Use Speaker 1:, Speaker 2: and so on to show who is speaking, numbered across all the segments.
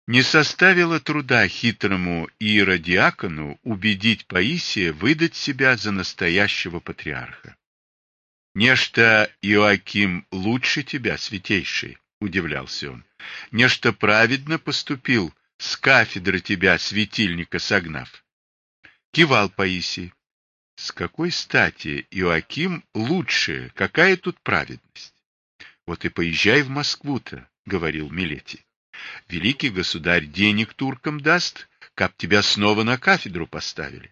Speaker 1: Не составило труда хитрому иеродиакону убедить Паисия выдать себя за настоящего патриарха. «Нечто Иоаким лучше тебя, святейший», — удивлялся он. «Нечто праведно поступил, с кафедры тебя, светильника, согнав». Кивал Паисий. «С какой стати Иоаким лучше? Какая тут праведность?» «Вот и поезжай в Москву-то», — говорил Милетий. «Великий государь денег туркам даст, как тебя снова на кафедру поставили.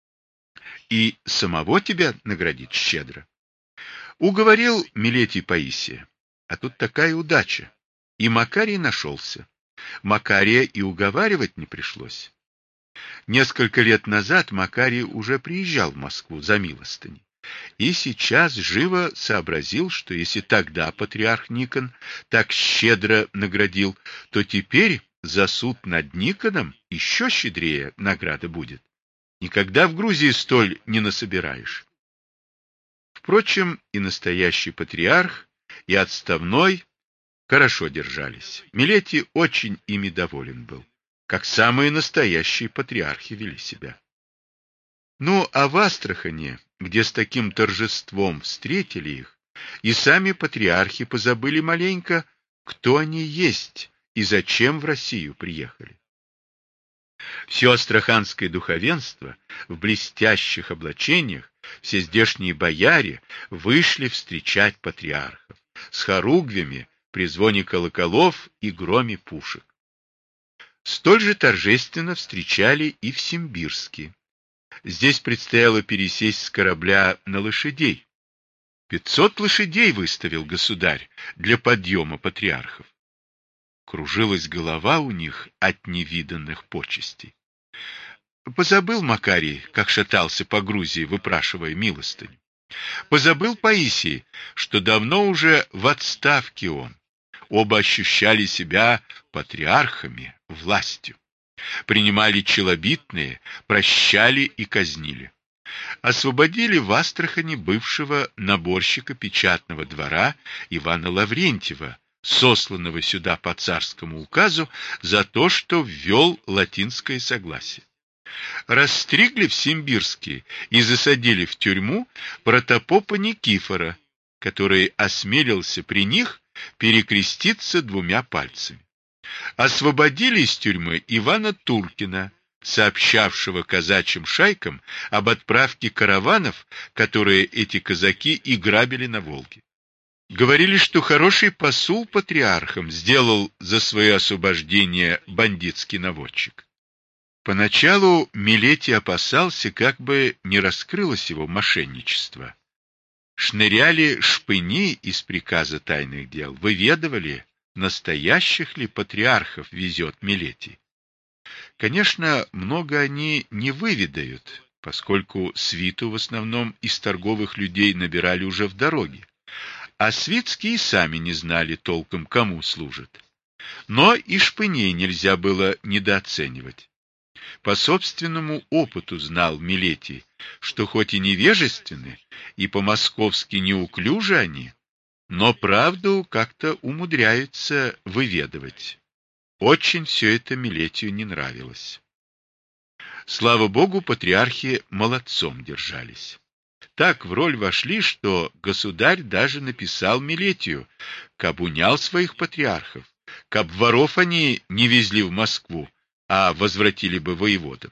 Speaker 1: И самого тебя наградит щедро». Уговорил Милетий Паисия. А тут такая удача. И Макарий нашелся. Макария и уговаривать не пришлось. Несколько лет назад Макарий уже приезжал в Москву за милостыней. И сейчас живо сообразил, что если тогда патриарх Никон так щедро наградил, то теперь за суд над Никоном еще щедрее награда будет. Никогда в Грузии столь не насобираешь. Впрочем, и настоящий патриарх, и отставной хорошо держались. Милетий очень ими доволен был, как самые настоящие патриархи вели себя. Ну, а в Астрахани, где с таким торжеством встретили их, и сами патриархи позабыли маленько, кто они есть и зачем в Россию приехали. Все астраханское духовенство в блестящих облачениях, все здешние бояре вышли встречать патриархов с хоругвями при звоне колоколов и громе пушек. Столь же торжественно встречали и в Симбирске. Здесь предстояло пересесть с корабля на лошадей. 500 лошадей выставил государь для подъема патриархов. Кружилась голова у них от невиданных почестей. Позабыл Макарий, как шатался по Грузии, выпрашивая милостыню. Позабыл Паисий, что давно уже в отставке он. Оба ощущали себя патриархами, властью. Принимали челобитные, прощали и казнили. Освободили в Астрахани бывшего наборщика печатного двора Ивана Лаврентьева, сосланного сюда по царскому указу за то, что ввел латинское согласие. Расстригли в Симбирске и засадили в тюрьму протопопа Никифора, который осмелился при них перекреститься 2 пальцами. Освободили из тюрьмы Ивана Туркина, сообщавшего казачьим шайкам об отправке караванов, которые эти казаки и грабили на Волге. Говорили, что хороший посул патриархам сделал за свое освобождение бандитский наводчик. Поначалу Милетий опасался, как бы не раскрылось его мошенничество. Шныряли шпыни из приказа тайных дел, выведывали, настоящих ли патриархов везет Милетий. Конечно, много они не выведают, поскольку свиту в основном из торговых людей набирали уже в дороге, а свитские сами не знали толком, кому служат. Но и шпыней нельзя было недооценивать. По собственному опыту знал Милетий, что хоть и невежественны, и по-московски неуклюжи они, но правду как-то умудряются выведывать. Очень все это Милетию не нравилось. Слава богу, патриархи молодцом держались. Так в роль вошли, что государь даже написал Милетию, каб унял своих патриархов, каб воров они не везли в Москву, а возвратили бы воеводам.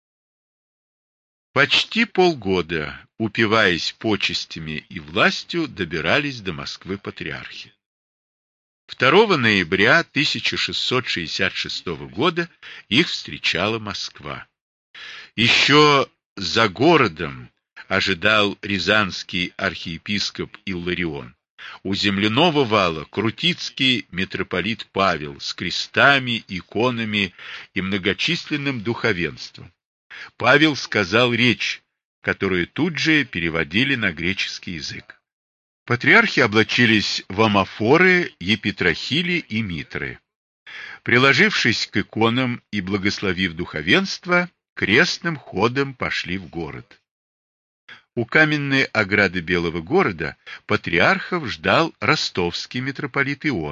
Speaker 1: Почти полгода, упиваясь почестями и властью, добирались до Москвы патриархи. 2 ноября 1666 года их встречала Москва. Еще за городом ожидал рязанский архиепископ Илларион. У земляного вала крутицкий митрополит Павел с крестами, иконами и многочисленным духовенством. Павел сказал речь, которую тут же переводили на греческий язык. Патриархи облачились в амафоры, епитрахили и митры. Приложившись к иконам и благословив духовенство, крестным ходом пошли в город. У каменной ограды Белого города патриархов ждал ростовский митрополит Иона,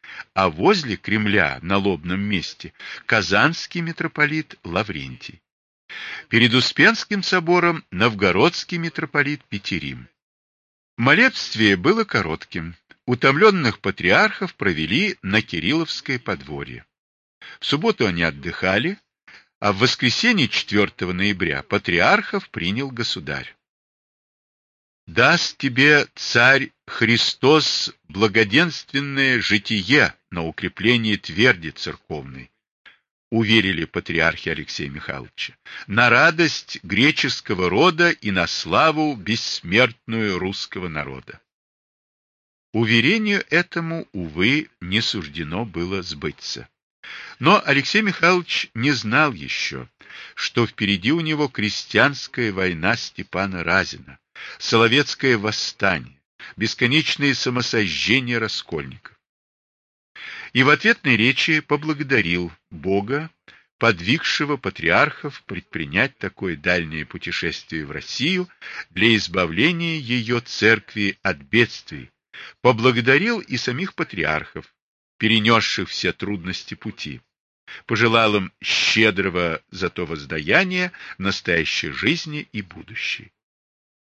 Speaker 1: а возле Кремля на лобном месте казанский митрополит Лаврентий. Перед Успенским собором новгородский митрополит Петерим. Молебствие было коротким. Утомленных патриархов провели на Кирилловское подворье. В субботу они отдыхали, а в воскресенье 4 ноября патриархов принял государь. «Даст тебе, царь Христос, благоденственное житие на укрепление тверди церковной», уверили патриархи Алексея Михайловича, на радость греческого рода и на славу бессмертную русского народа. Уверению этому, увы, не суждено было сбыться. Но Алексей Михайлович не знал еще, что впереди у него крестьянская война Степана Разина, Соловецкое восстание, бесконечные самосожжения раскольников. И в ответной речи поблагодарил Бога, подвигшего патриархов предпринять такое дальнее путешествие в Россию для избавления ее церкви от бедствий, поблагодарил и самих патриархов, перенесших все трудности пути, пожелал им щедрого зато воздаяния настоящей жизни и будущей.